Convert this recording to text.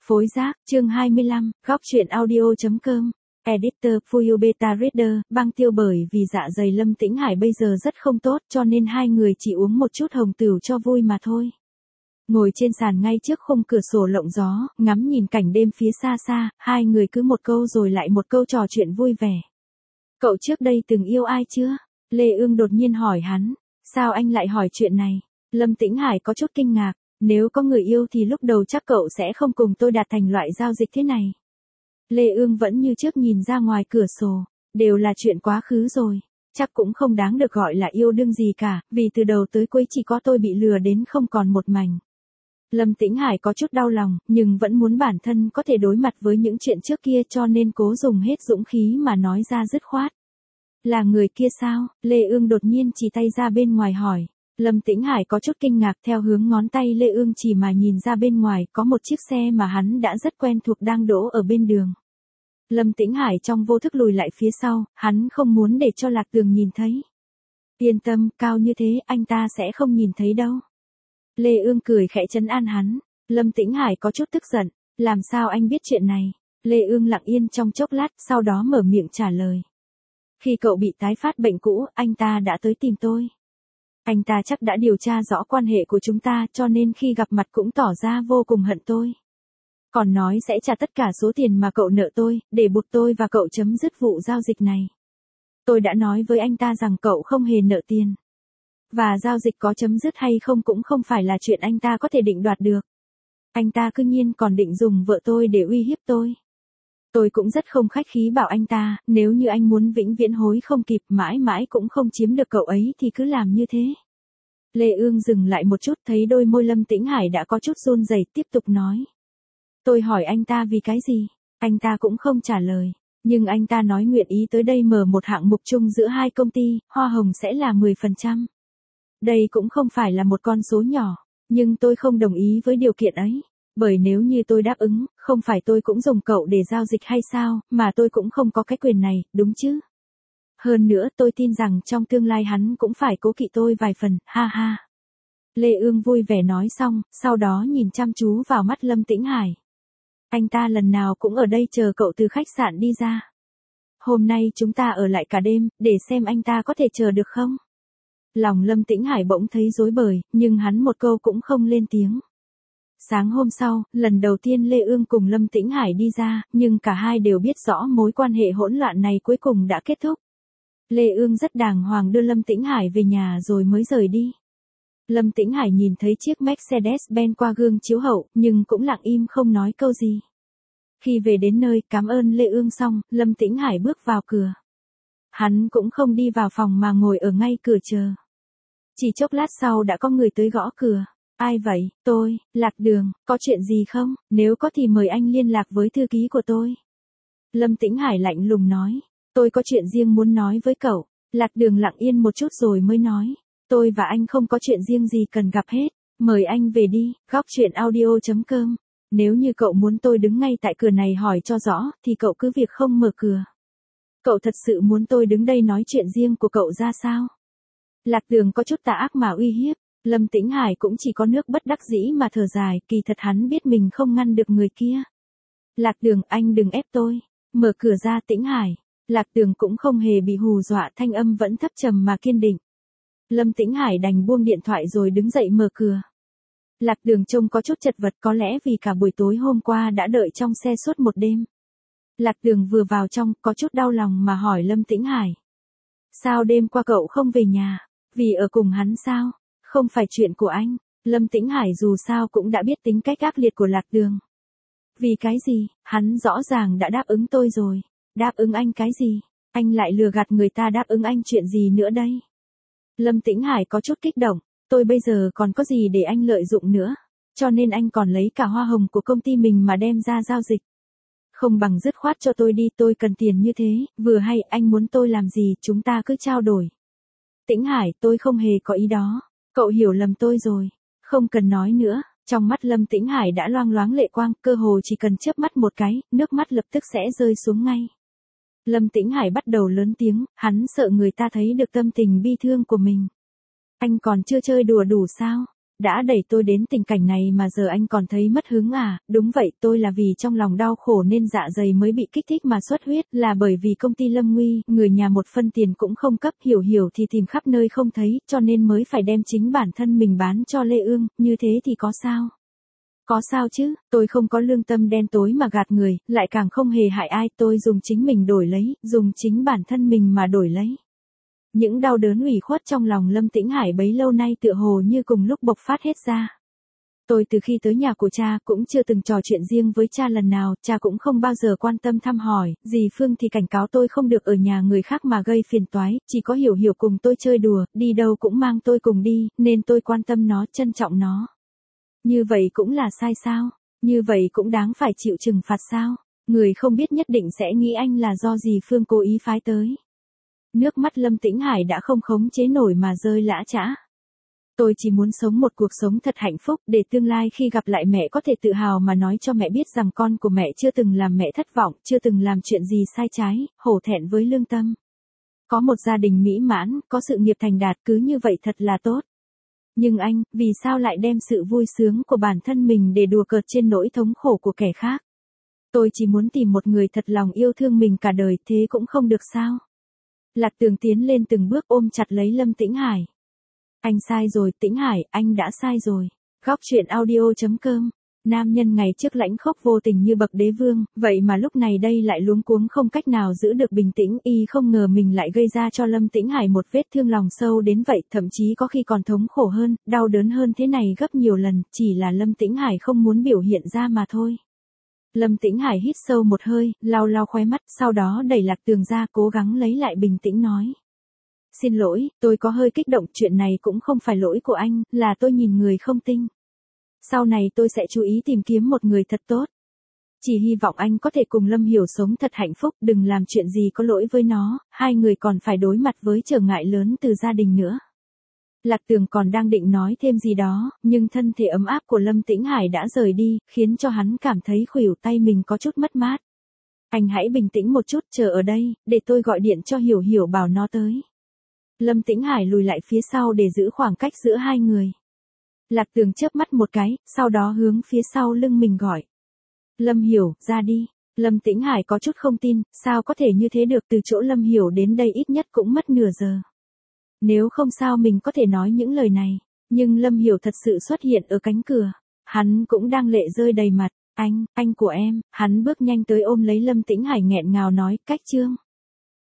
Phối giác, chương 25, góc truyện audio.com. Editor, Fuyu Beta Reader, băng tiêu bởi vì dạ dày Lâm Tĩnh Hải bây giờ rất không tốt cho nên hai người chỉ uống một chút hồng tửu cho vui mà thôi. Ngồi trên sàn ngay trước khung cửa sổ lộng gió, ngắm nhìn cảnh đêm phía xa xa, hai người cứ một câu rồi lại một câu trò chuyện vui vẻ. Cậu trước đây từng yêu ai chưa? Lê Ương đột nhiên hỏi hắn. Sao anh lại hỏi chuyện này? Lâm Tĩnh Hải có chút kinh ngạc. Nếu có người yêu thì lúc đầu chắc cậu sẽ không cùng tôi đạt thành loại giao dịch thế này. Lê Ương vẫn như trước nhìn ra ngoài cửa sổ. Đều là chuyện quá khứ rồi. Chắc cũng không đáng được gọi là yêu đương gì cả, vì từ đầu tới cuối chỉ có tôi bị lừa đến không còn một mảnh. Lâm Tĩnh Hải có chút đau lòng, nhưng vẫn muốn bản thân có thể đối mặt với những chuyện trước kia cho nên cố dùng hết dũng khí mà nói ra dứt khoát. Là người kia sao? Lê Ương đột nhiên chỉ tay ra bên ngoài hỏi. Lâm Tĩnh Hải có chút kinh ngạc theo hướng ngón tay Lê Ương chỉ mà nhìn ra bên ngoài có một chiếc xe mà hắn đã rất quen thuộc đang đỗ ở bên đường. Lâm Tĩnh Hải trong vô thức lùi lại phía sau, hắn không muốn để cho Lạc Tường nhìn thấy. Yên tâm, cao như thế anh ta sẽ không nhìn thấy đâu. Lê Ương cười khẽ trấn an hắn. Lâm Tĩnh Hải có chút tức giận. Làm sao anh biết chuyện này? Lê Ương lặng yên trong chốc lát, sau đó mở miệng trả lời. Khi cậu bị tái phát bệnh cũ, anh ta đã tới tìm tôi. Anh ta chắc đã điều tra rõ quan hệ của chúng ta cho nên khi gặp mặt cũng tỏ ra vô cùng hận tôi. Còn nói sẽ trả tất cả số tiền mà cậu nợ tôi, để buộc tôi và cậu chấm dứt vụ giao dịch này. Tôi đã nói với anh ta rằng cậu không hề nợ tiền. Và giao dịch có chấm dứt hay không cũng không phải là chuyện anh ta có thể định đoạt được. Anh ta cư nhiên còn định dùng vợ tôi để uy hiếp tôi. Tôi cũng rất không khách khí bảo anh ta, nếu như anh muốn vĩnh viễn hối không kịp mãi mãi cũng không chiếm được cậu ấy thì cứ làm như thế. Lê Ương dừng lại một chút thấy đôi môi Lâm Tĩnh Hải đã có chút run rẩy tiếp tục nói. Tôi hỏi anh ta vì cái gì, anh ta cũng không trả lời. Nhưng anh ta nói nguyện ý tới đây mở một hạng mục chung giữa hai công ty, hoa hồng sẽ là 10%. Đây cũng không phải là một con số nhỏ, nhưng tôi không đồng ý với điều kiện ấy. Bởi nếu như tôi đáp ứng, không phải tôi cũng dùng cậu để giao dịch hay sao, mà tôi cũng không có cái quyền này, đúng chứ? Hơn nữa tôi tin rằng trong tương lai hắn cũng phải cố kỵ tôi vài phần, ha ha. Lê Ương vui vẻ nói xong, sau đó nhìn chăm chú vào mắt Lâm Tĩnh Hải. Anh ta lần nào cũng ở đây chờ cậu từ khách sạn đi ra. Hôm nay chúng ta ở lại cả đêm, để xem anh ta có thể chờ được không? Lòng Lâm Tĩnh Hải bỗng thấy rối bời, nhưng hắn một câu cũng không lên tiếng. Sáng hôm sau, lần đầu tiên Lê Ương cùng Lâm Tĩnh Hải đi ra, nhưng cả hai đều biết rõ mối quan hệ hỗn loạn này cuối cùng đã kết thúc. Lê Ương rất đàng hoàng đưa Lâm Tĩnh Hải về nhà rồi mới rời đi. Lâm Tĩnh Hải nhìn thấy chiếc Mercedes-Benz qua gương chiếu hậu, nhưng cũng lặng im không nói câu gì. Khi về đến nơi, cảm ơn Lê Ương xong, Lâm Tĩnh Hải bước vào cửa. Hắn cũng không đi vào phòng mà ngồi ở ngay cửa chờ. Chỉ chốc lát sau đã có người tới gõ cửa. Ai vậy? Tôi, Lạc Đường, có chuyện gì không? Nếu có thì mời anh liên lạc với thư ký của tôi. Lâm Tĩnh Hải lạnh lùng nói. Tôi có chuyện riêng muốn nói với cậu. Lạc Đường lặng yên một chút rồi mới nói. Tôi và anh không có chuyện riêng gì cần gặp hết. Mời anh về đi, góc truyện audio.com. Nếu như cậu muốn tôi đứng ngay tại cửa này hỏi cho rõ, thì cậu cứ việc không mở cửa. Cậu thật sự muốn tôi đứng đây nói chuyện riêng của cậu ra sao? Lạc Đường có chút tà ác mà uy hiếp. Lâm Tĩnh Hải cũng chỉ có nước bất đắc dĩ mà thở dài, kỳ thật hắn biết mình không ngăn được người kia. Lạc Đường, anh đừng ép tôi. Mở cửa ra Tĩnh Hải. Lạc Đường cũng không hề bị hù dọa, thanh âm vẫn thấp trầm mà kiên định. Lâm Tĩnh Hải đành buông điện thoại rồi đứng dậy mở cửa. Lạc Đường trông có chút chật vật, có lẽ vì cả buổi tối hôm qua đã đợi trong xe suốt một đêm. Lạc Đường vừa vào trong, có chút đau lòng mà hỏi Lâm Tĩnh Hải. Sao đêm qua cậu không về nhà? Vì ở cùng hắn sao? Không phải chuyện của anh. Lâm Tĩnh Hải dù sao cũng đã biết tính cách ác liệt của Lạc Đường. Vì cái gì? Hắn rõ ràng đã đáp ứng tôi rồi. Đáp ứng anh cái gì? Anh lại lừa gạt người ta đáp ứng anh chuyện gì nữa đây? Lâm Tĩnh Hải có chút kích động. Tôi bây giờ còn có gì để anh lợi dụng nữa? Cho nên anh còn lấy cả hoa hồng của công ty mình mà đem ra giao dịch. Không bằng dứt khoát cho tôi đi, tôi cần tiền như thế, vừa hay anh muốn tôi làm gì chúng ta cứ trao đổi. Tĩnh Hải, tôi không hề có ý đó. Cậu hiểu lầm tôi rồi. Không cần nói nữa. Trong mắt Lâm Tĩnh Hải đã loang loáng lệ quang, cơ hồ chỉ cần chớp mắt một cái, nước mắt lập tức sẽ rơi xuống ngay. Lâm Tĩnh Hải bắt đầu lớn tiếng, hắn sợ người ta thấy được tâm tình bi thương của mình. Anh còn chưa chơi đùa đủ sao? Đã đẩy tôi đến tình cảnh này mà giờ anh còn thấy mất hứng à? Đúng vậy, tôi là vì trong lòng đau khổ nên dạ dày mới bị kích thích mà xuất huyết, là bởi vì công ty Lâm Nguy, người nhà một phân tiền cũng không cấp, hiểu hiểu thì tìm khắp nơi không thấy, cho nên mới phải đem chính bản thân mình bán cho Lê Ương, như thế thì có sao? Có sao chứ, tôi không có lương tâm đen tối mà gạt người, lại càng không hề hại ai, tôi dùng chính mình đổi lấy, dùng chính bản thân mình mà đổi lấy. Những đau đớn ủy khuất trong lòng Lâm Tĩnh Hải bấy lâu nay tựa hồ như cùng lúc bộc phát hết ra. Tôi từ khi tới nhà của cha cũng chưa từng trò chuyện riêng với cha lần nào, cha cũng không bao giờ quan tâm thăm hỏi, dì Phương thì cảnh cáo tôi không được ở nhà người khác mà gây phiền toái, chỉ có hiểu hiểu cùng tôi chơi đùa, đi đâu cũng mang tôi cùng đi, nên tôi quan tâm nó, trân trọng nó. Như vậy cũng là sai sao? Như vậy cũng đáng phải chịu trừng phạt sao? Người không biết nhất định sẽ nghĩ anh là do dì Phương cố ý phái tới. Nước mắt Lâm Tĩnh Hải đã không khống chế nổi mà rơi lã chã. Tôi chỉ muốn sống một cuộc sống thật hạnh phúc để tương lai khi gặp lại mẹ có thể tự hào mà nói cho mẹ biết rằng con của mẹ chưa từng làm mẹ thất vọng, chưa từng làm chuyện gì sai trái, hổ thẹn với lương tâm. Có một gia đình mỹ mãn, có sự nghiệp thành đạt cứ như vậy thật là tốt. Nhưng anh, vì sao lại đem sự vui sướng của bản thân mình để đùa cợt trên nỗi thống khổ của kẻ khác? Tôi chỉ muốn tìm một người thật lòng yêu thương mình cả đời, thế cũng không được sao? Lạc Tường tiến lên từng bước ôm chặt lấy Lâm Tĩnh Hải. Anh sai rồi, Tĩnh Hải, anh đã sai rồi. Góc truyện audio.com. Nam nhân ngày trước lãnh khốc vô tình như bậc đế vương, vậy mà lúc này đây lại luống cuống không cách nào giữ được bình tĩnh, y không ngờ mình lại gây ra cho Lâm Tĩnh Hải một vết thương lòng sâu đến vậy, thậm chí có khi còn thống khổ hơn, đau đớn hơn thế này gấp nhiều lần, chỉ là Lâm Tĩnh Hải không muốn biểu hiện ra mà thôi. Lâm Tĩnh Hải hít sâu một hơi, lau lau khóe mắt, sau đó đẩy Lạc Tường ra, cố gắng lấy lại bình tĩnh nói. Xin lỗi, tôi có hơi kích động, chuyện này cũng không phải lỗi của anh, là tôi nhìn người không tinh. Sau này tôi sẽ chú ý tìm kiếm một người thật tốt. Chỉ hy vọng anh có thể cùng Lâm Hiểu sống thật hạnh phúc, đừng làm chuyện gì có lỗi với nó, hai người còn phải đối mặt với trở ngại lớn từ gia đình nữa. Lạc Tường còn đang định nói thêm gì đó, nhưng thân thể ấm áp của Lâm Tĩnh Hải đã rời đi, khiến cho hắn cảm thấy khuỷu tay mình có chút mất mát. Anh hãy bình tĩnh một chút, chờ ở đây, để tôi gọi điện cho Hiểu Hiểu bảo nó tới. Lâm Tĩnh Hải lùi lại phía sau để giữ khoảng cách giữa hai người. Lạc Tường chớp mắt một cái, sau đó hướng phía sau lưng mình gọi. Lâm Hiểu, ra đi. Lâm Tĩnh Hải có chút không tin, sao có thể như thế được, từ chỗ Lâm Hiểu đến đây ít nhất cũng mất nửa giờ. Nếu không sao mình có thể nói những lời này, nhưng Lâm Hiểu thật sự xuất hiện ở cánh cửa. Hắn cũng đang lệ rơi đầy mặt, anh của em, hắn bước nhanh tới ôm lấy Lâm Tĩnh Hải nghẹn ngào nói, cách Trương.